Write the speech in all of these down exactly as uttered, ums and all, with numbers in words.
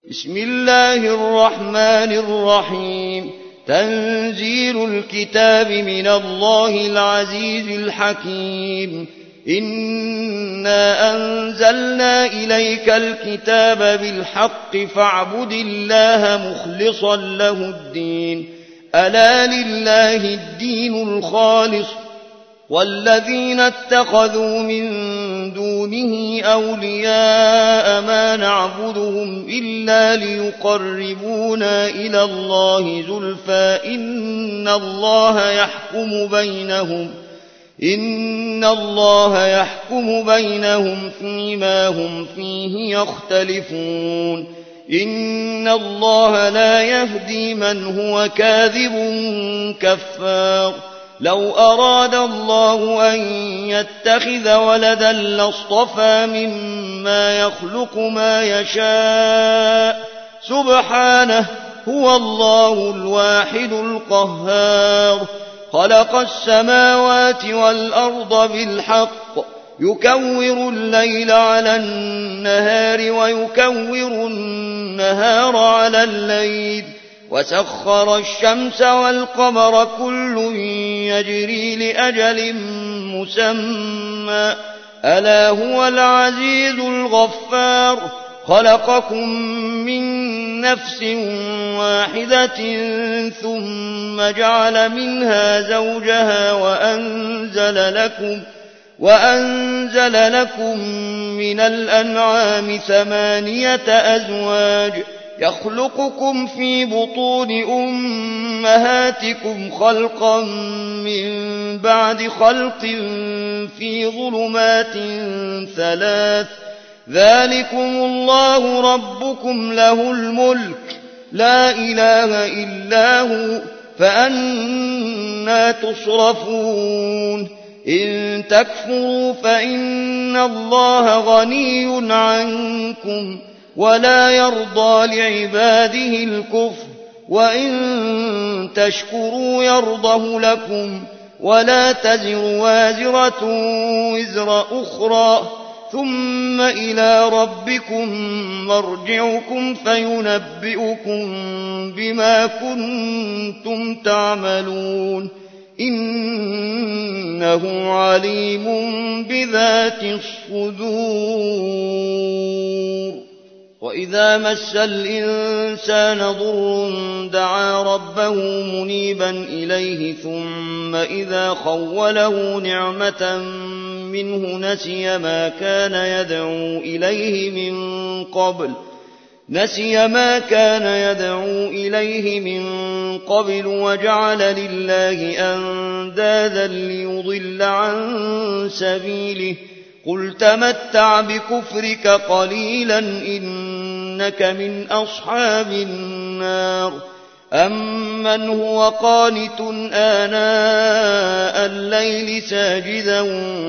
بسم الله الرحمن الرحيم تنزيل الكتاب من الله العزيز الحكيم إنا أنزلنا إليك الكتاب بالحق فاعبد الله مخلصا له الدين ألا لله الدين الخالص والذين اتخذوا من دونه أولياء ما نعبدهم إلا ليقربونا إلى الله زلفى إن الله يحكم بينهم إن الله يحكم بينهم فيما هم فيه يختلفون إن الله لا يهدي من هو كاذب كفار لو أراد الله أن يتخذ ولدا لاصطفى مما يخلق ما يشاء سبحانه هو الله الواحد القهار خلق السماوات والأرض بالحق يكور الليل على النهار ويكور النهار على الليل وسخر الشمس والقمر كل يجري لأجل مسمى ألا هو العزيز الغفار خلقكم من نفس واحدة ثم جعل منها زوجها وأنزل لكم وأنزل لكم من الأنعام ثمانية أزواج يخلقكم في بطون أمهاتكم خلقا من بعد خلق في ظلمات ثلاث ذلكم الله ربكم له الملك لا إله إلا هو فأنى تصرفون إن تكفروا فإن الله غني عنكم ولا يرضى لعباده الكفر وإن تشكروا يرضه لكم ولا تزر وازرة وزر أخرى ثم إلى ربكم مرجعكم فينبئكم بما كنتم تعملون إنه عليم بذات الصدور وإذا مس الإنسان ضر دعا ربه منيبا إليه ثم إذا خوله نعمة منه نسي ما كان يدعو إليه من قبل نسي ما كان يدعو إليه من قبل وجعل لله أندادا ليضل عن سبيله قل تمتع بكفرك قليلا إنك من أصحاب النار أمن هو قانت آناء الليل ساجدا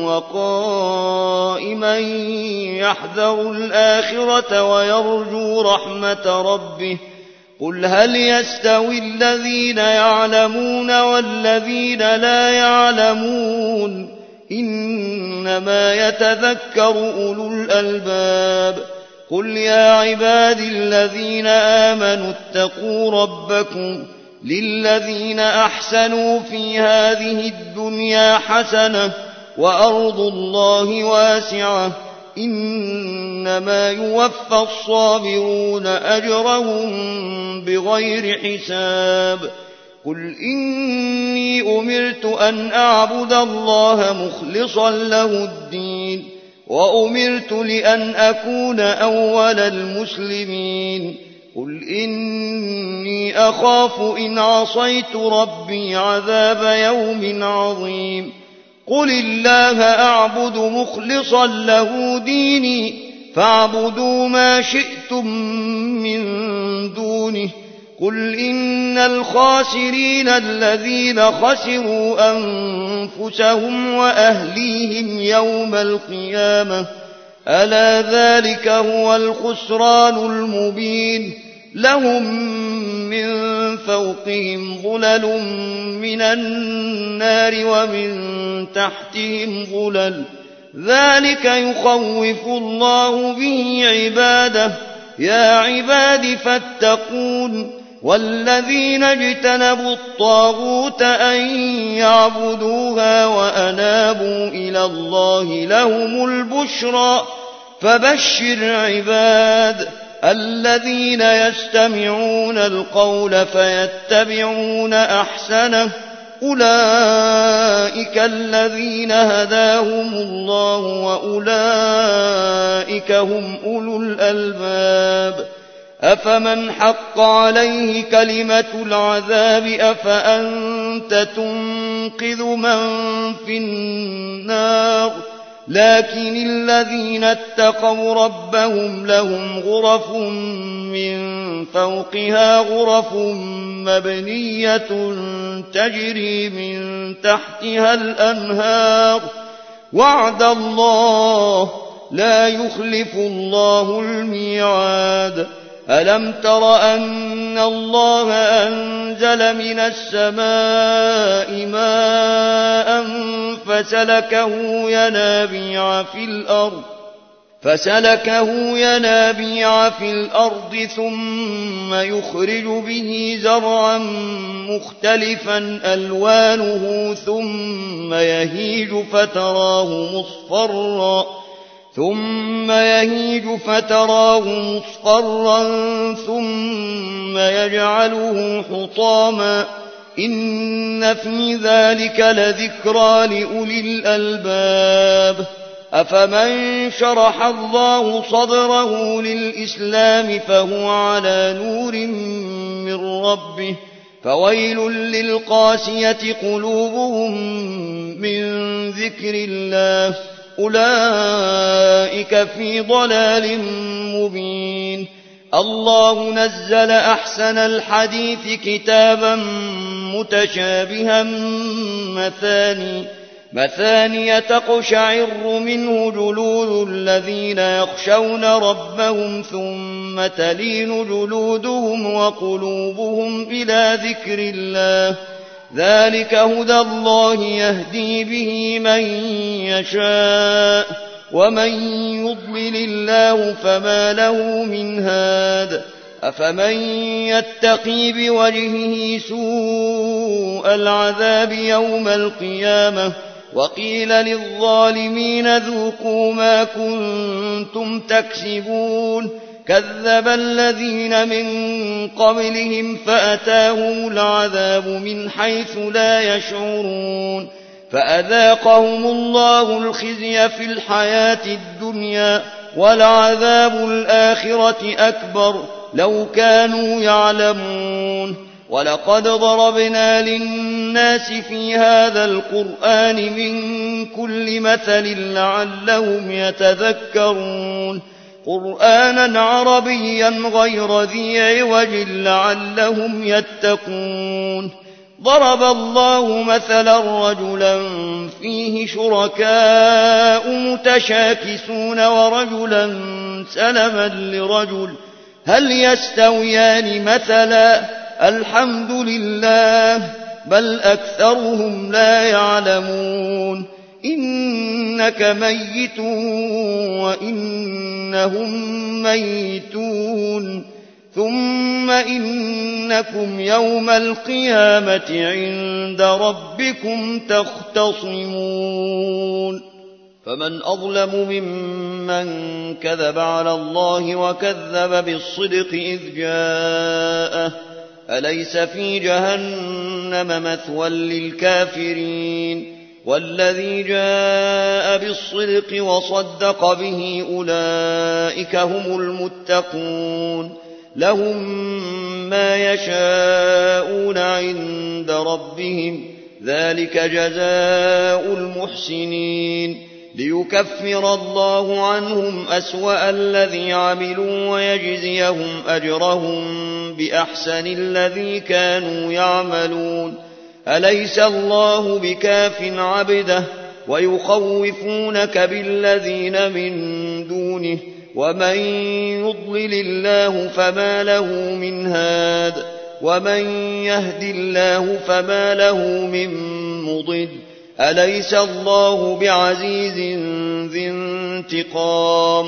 وقائما يحذر الآخرة ويرجو رحمة ربه قل هل يستوي الذين يعلمون والذين لا يعلمون إنما يتذكر أولو الألباب قل يا عبادي الذين آمنوا اتقوا ربكم للذين أحسنوا في هذه الدنيا حسنة وأرض الله واسعة إنما يوفى الصابرون أجرهم بغير حساب قل إني أمرت أن أعبد الله مخلصا له الدين وأمرت لأن أكون أول المسلمين قل إني أخاف إن عصيت ربي عذاب يوم عظيم قل الله أعبد مخلصا له ديني فاعبدوا ما شئتم من دونه قل إن الخاسرين الذين خسروا أنفسهم وأهليهم يوم القيامة ألا ذلك هو الخسران المبين لهم من فوقهم ظلل من النار ومن تحتهم ظلل ذلك يخوف الله به عباده يا عباد فاتقون والذين اجتنبوا الطاغوت أن يعبدوها وأنابوا إلى الله لهم البشرى فبشر عباد الذين يستمعون القول فيتبعون أحسنه أولئك الذين هداهم الله وأولئك هم أولو الألباب أفمن حق عليه كلمة العذاب أفأنت تنقذ من في النار لكن الذين اتقوا ربهم لهم غرف من فوقها غرف مبنية تجري من تحتها الأنهار وعد الله لا يخلف الله الميعاد ألم تر أن الله أنزل من السماء ماء فسلكه ينابيع في الأرض فسلكه ينابيع في الأرض ثم يخرج به زرعا مختلفا ألوانه ثم يهيج فتراه مصفرا ثم يهيج فتراه مصفرا ثم يجعله حطاما إن في ذلك لذكرى لأولي الألباب أفمن شرح الله صدره للإسلام فهو على نور من ربه فويل للقاسية قلوبهم من ذكر الله أولئك في ضلال مبين الله نزل أحسن الحديث كتابا متشابها مثاني مثاني تقشعر منه جلود الذين يخشون ربهم ثم تلين جلودهم وقلوبهم إلى ذكر الله ذلك هدى الله يهدي به من يشاء ومن يضلل الله فما له من هاد أفمن يتقي بوجهه سوء العذاب يوم القيامة وقيل للظالمين ذوقوا ما كنتم تكسبون كذب الذين من قبلهم فأتاهم العذاب من حيث لا يشعرون فأذاقهم الله الخزي في الحياة الدنيا ولعذاب الآخرة أكبر لو كانوا يعلمون ولقد ضربنا للناس في هذا القرآن من كل مثل لعلهم يتذكرون قرآنا عربيا غير ذي عوج لعلهم يتقون ضرب الله مثلا رجلا فيه شركاء متشاكسون ورجلا سلما لرجل هل يستويان مثلا الحمد لله بل أكثرهم لا يعلمون إنك ميت وإنهم ميتون ثم إنكم يوم القيامة عند ربكم تختصمون فمن أظلم ممن كذب على الله وكذب بالصدق إذ جاءه أليس في جهنم مثوى للكافرين والذي جاء بالصدق وصدق به أولئك هم المتقون لهم ما يشاءون عند ربهم ذلك جزاء المحسنين ليكفر الله عنهم أسوأ الذي عملوا ويجزيهم أجرهم بأحسن الذي كانوا يعملون أليس الله بكاف عبده ويخوفونك بالذين من دونه ومن يضلل الله فما له من هاد ومن يهد الله فما له من مضل أليس الله بعزيز ذي انتقام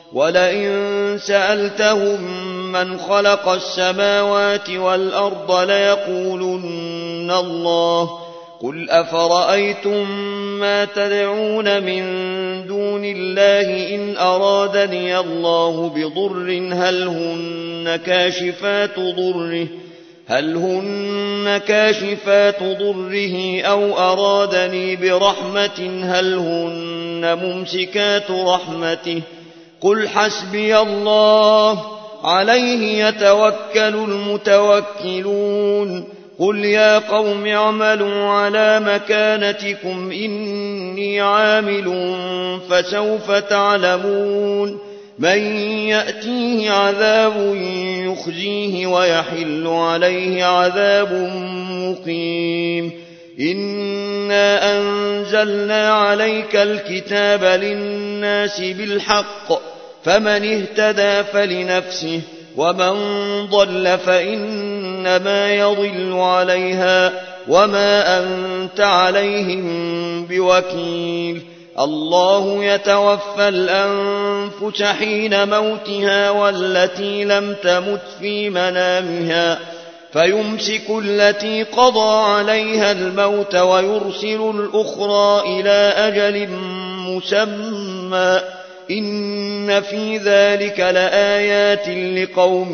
ولئن سألتهم من خلق السماوات والأرض ليقولن الله قل أفرأيتم ما تدعون من دون الله إن أرادني الله بضر هل هن كاشفات ضره هل هن كاشفات ضره أو أرادني برحمة هل هن ممسكات رحمته قل حسبي الله عليه يتوكل المتوكلون قل يا قوم اعملوا على مكانتكم إني عامل فسوف تعلمون من يأتيه عذاب يخزيه ويحل عليه عذاب مقيم إنا أنزلنا عليك الكتاب للناس بالحق فمن اهتدى فلنفسه ومن ضل فإنما يضل عليها وما أنت عليهم بوكيل الله يتوفى الأنفس حين موتها والتي لم تمت في منامها فيمسك التي قضى عليها الموت ويرسل الأخرى إلى أجل مسمى إن في ذلك لآيات لقوم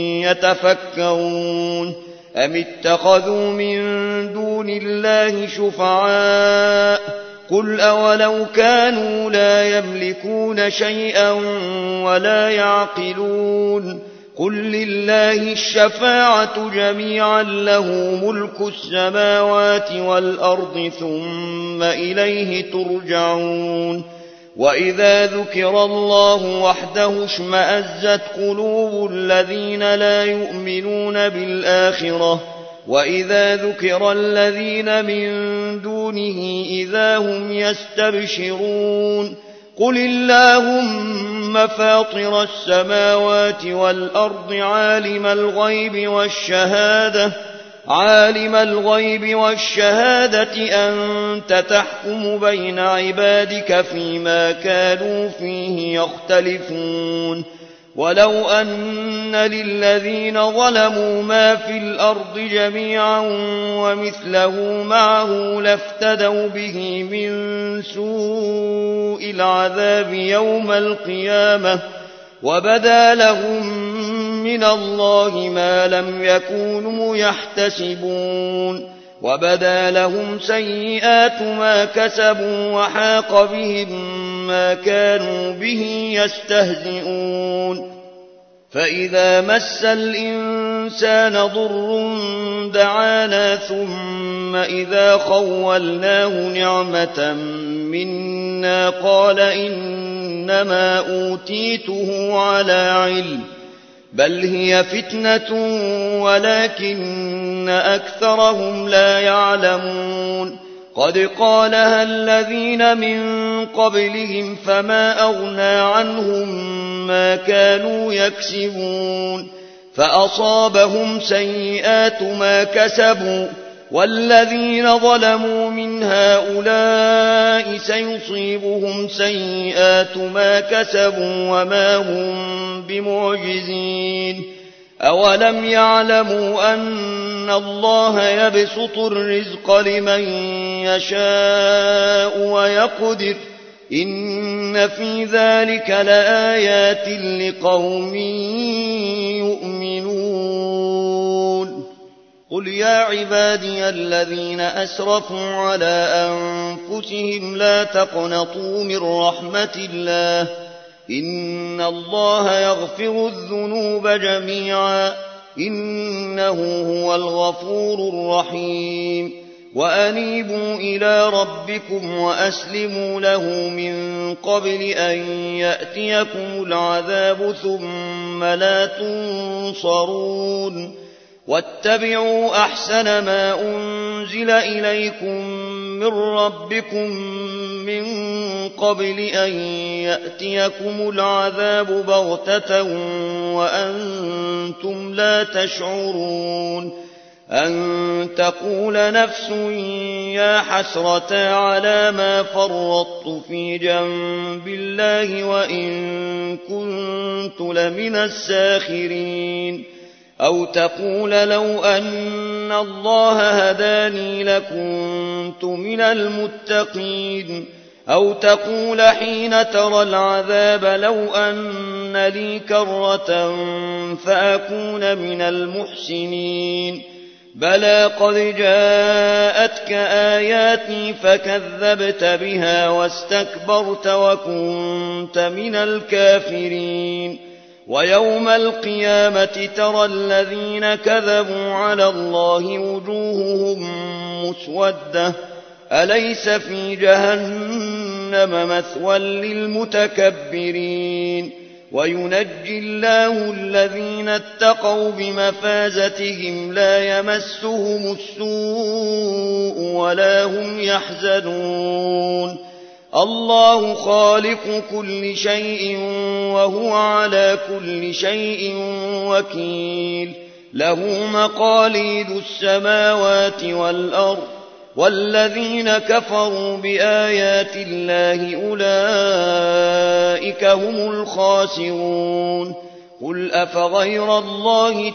يتفكرون أم اتخذوا من دون الله شفعاء قل أولو كانوا لا يملكون شيئا ولا يعقلون قل لله الشفاعة جميعا له ملك السماوات والأرض ثم إليه ترجعون وإذا ذكر الله وحده اشمأزت قلوب الذين لا يؤمنون بالآخرة وإذا ذكر الذين من دونه إذا هم يستبشرون قل اللهم فاطر السماوات والأرض عالم الغيب والشهادة عالم الغيب والشهادة أنت تحكم بين عبادك فيما كانوا فيه يختلفون ولو أن للذين ظلموا ما في الأرض جميعا ومثله معه لافتدوا به من سوء العذاب يوم القيامة وبدا لهم من الله ما لم يكونوا يحتسبون وبدا لهم سيئات ما كسبوا وحاق بهم ما كانوا به يستهزئون فإذا مس الإنسان ضر دعانا ثم إذا خولناه نعمة منا قال إنما أوتيته على علم بل هي فتنة ولكن أكثرهم لا يعلمون قد قالها الذين من قبلهم فما أغنى عنهم ما كانوا يكسبون فأصابهم سيئات ما كسبوا والذين ظلموا من هؤلاء سيصيبهم سيئات ما كسبوا وما هم بمعجزين أولم يعلموا أن الله يبسط الرزق لمن يشاء ويقدر إن في ذلك لآيات لقوم يؤمنون قل يا عبادي الذين أسرفوا على أنفسهم لا تقنطوا من رحمة الله إن الله يغفر الذنوب جميعا إنه هو الغفور الرحيم وأنيبوا إلى ربكم وأسلموا له من قبل أن يأتيكم العذاب ثم لا تنصرون واتبعوا أحسن ما أنزل إليكم من ربكم من قبل أن يأتيكم العذاب بغتة وأنتم لا تشعرون أن تقول نفس يا حسرة على ما فرطت في جنب الله وإن كنت لمن الساخرين أو تقول لو أن الله هداني لكنت من المتقين أو تقول حين ترى العذاب لو أن لي كرة فأكون من المحسنين بلى قد جاءتك آياتي فكذبت بها واستكبرت وكنت من الكافرين ويوم القيامة ترى الذين كذبوا على الله وجوههم مسودة أليس في جهنم مثوى للمتكبرين وينجي الله الذين اتقوا بمفازتهم لا يمسهم السوء ولا هم يحزنون الله خالق كل شيء وهو على كل شيء وكيل له مقاليد السماوات والأرض والذين كفروا بآيات الله أولئك هم الخاسرون قل أفغير الله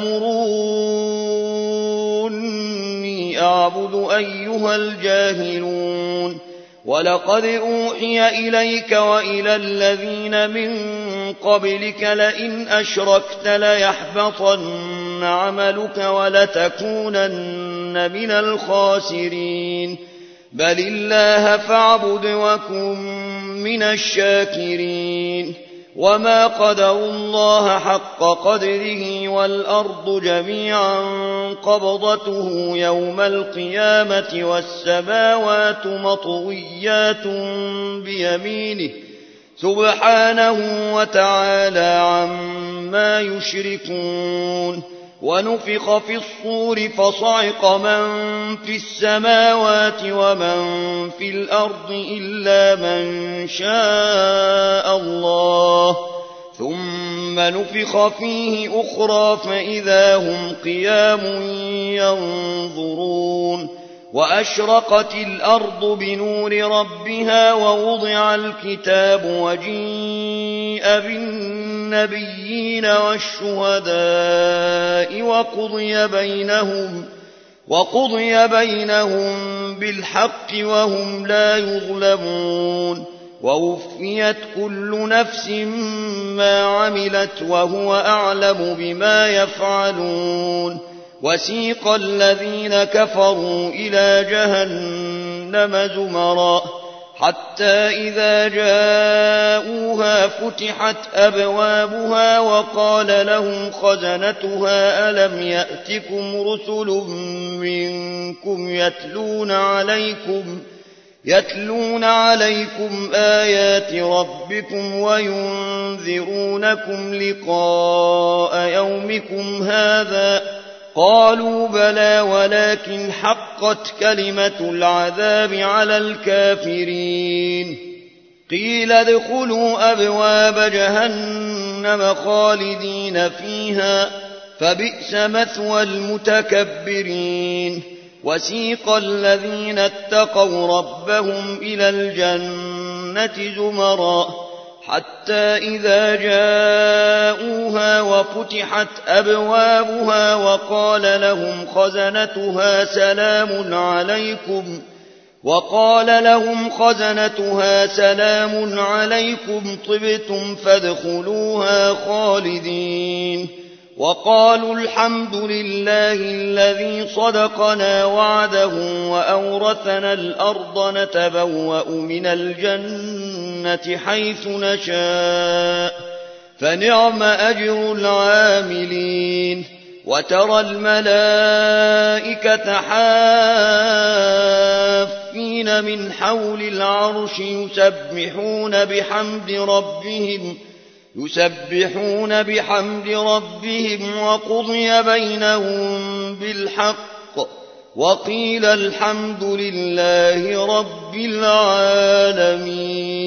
تأمروني أعبد أيها الجاهلون ولقد أوحي إليك وإلى الذين من قبلك لئن أشركت ليحبطن عملك ولتكونن من الخاسرين بل الله فاعبد وكن من الشاكرين وما قدروا الله حق قدره والأرض جميعا قبضته يوم القيامة والسماوات مطويات بيمينه سبحانه وتعالى عما يشركون ونفخ في الصور فصعق من في السماوات ومن في الأرض إلا من شاء الله ثم نفخ فيه أخرى فإذا هم قيام ينظرون وأشرقت الأرض بنور ربها ووضع الكتاب وجيء بالنبيين والشهداء وقضي بينهم وقضي بينهم بالحق وهم لا يظلمون ووفيت كل نفس ما عملت وهو أعلم بما يفعلون وسيق الذين كفروا إلى جهنم زمرا حتى إذا جاءوها فتحت أبوابها وقال لهم خزنتها ألم يأتكم رسل منكم يتلون عليكم يتلون عليكم آيات ربكم وينذرونكم لقاء يومكم هذا قالوا بلى ولكن حقت كلمة العذاب على الكافرين قيل ادخلوا أبواب جهنم خالدين فيها فبئس مثوى المتكبرين وسيق الذين اتقوا ربهم إلى الجنة زمرا حتى إذا جاءوها وفتحت أبوابها وقال لهم خزنتها سلام عليكم وقال لهم خزنتها سلام عليكم طبتم فادخلوها خالدين وقالوا الحمد لله الذي صدقنا وعده وأورثنا الأرض نتبوأ من الجنة حيث نشاء فنعم أجر العاملين وترى الملائكة حافين من حول العرش يسبحون بحمد ربهم يسبحون بحمد ربهم وقضي بينهم بالحق وقيل الحمد لله رب العالمين.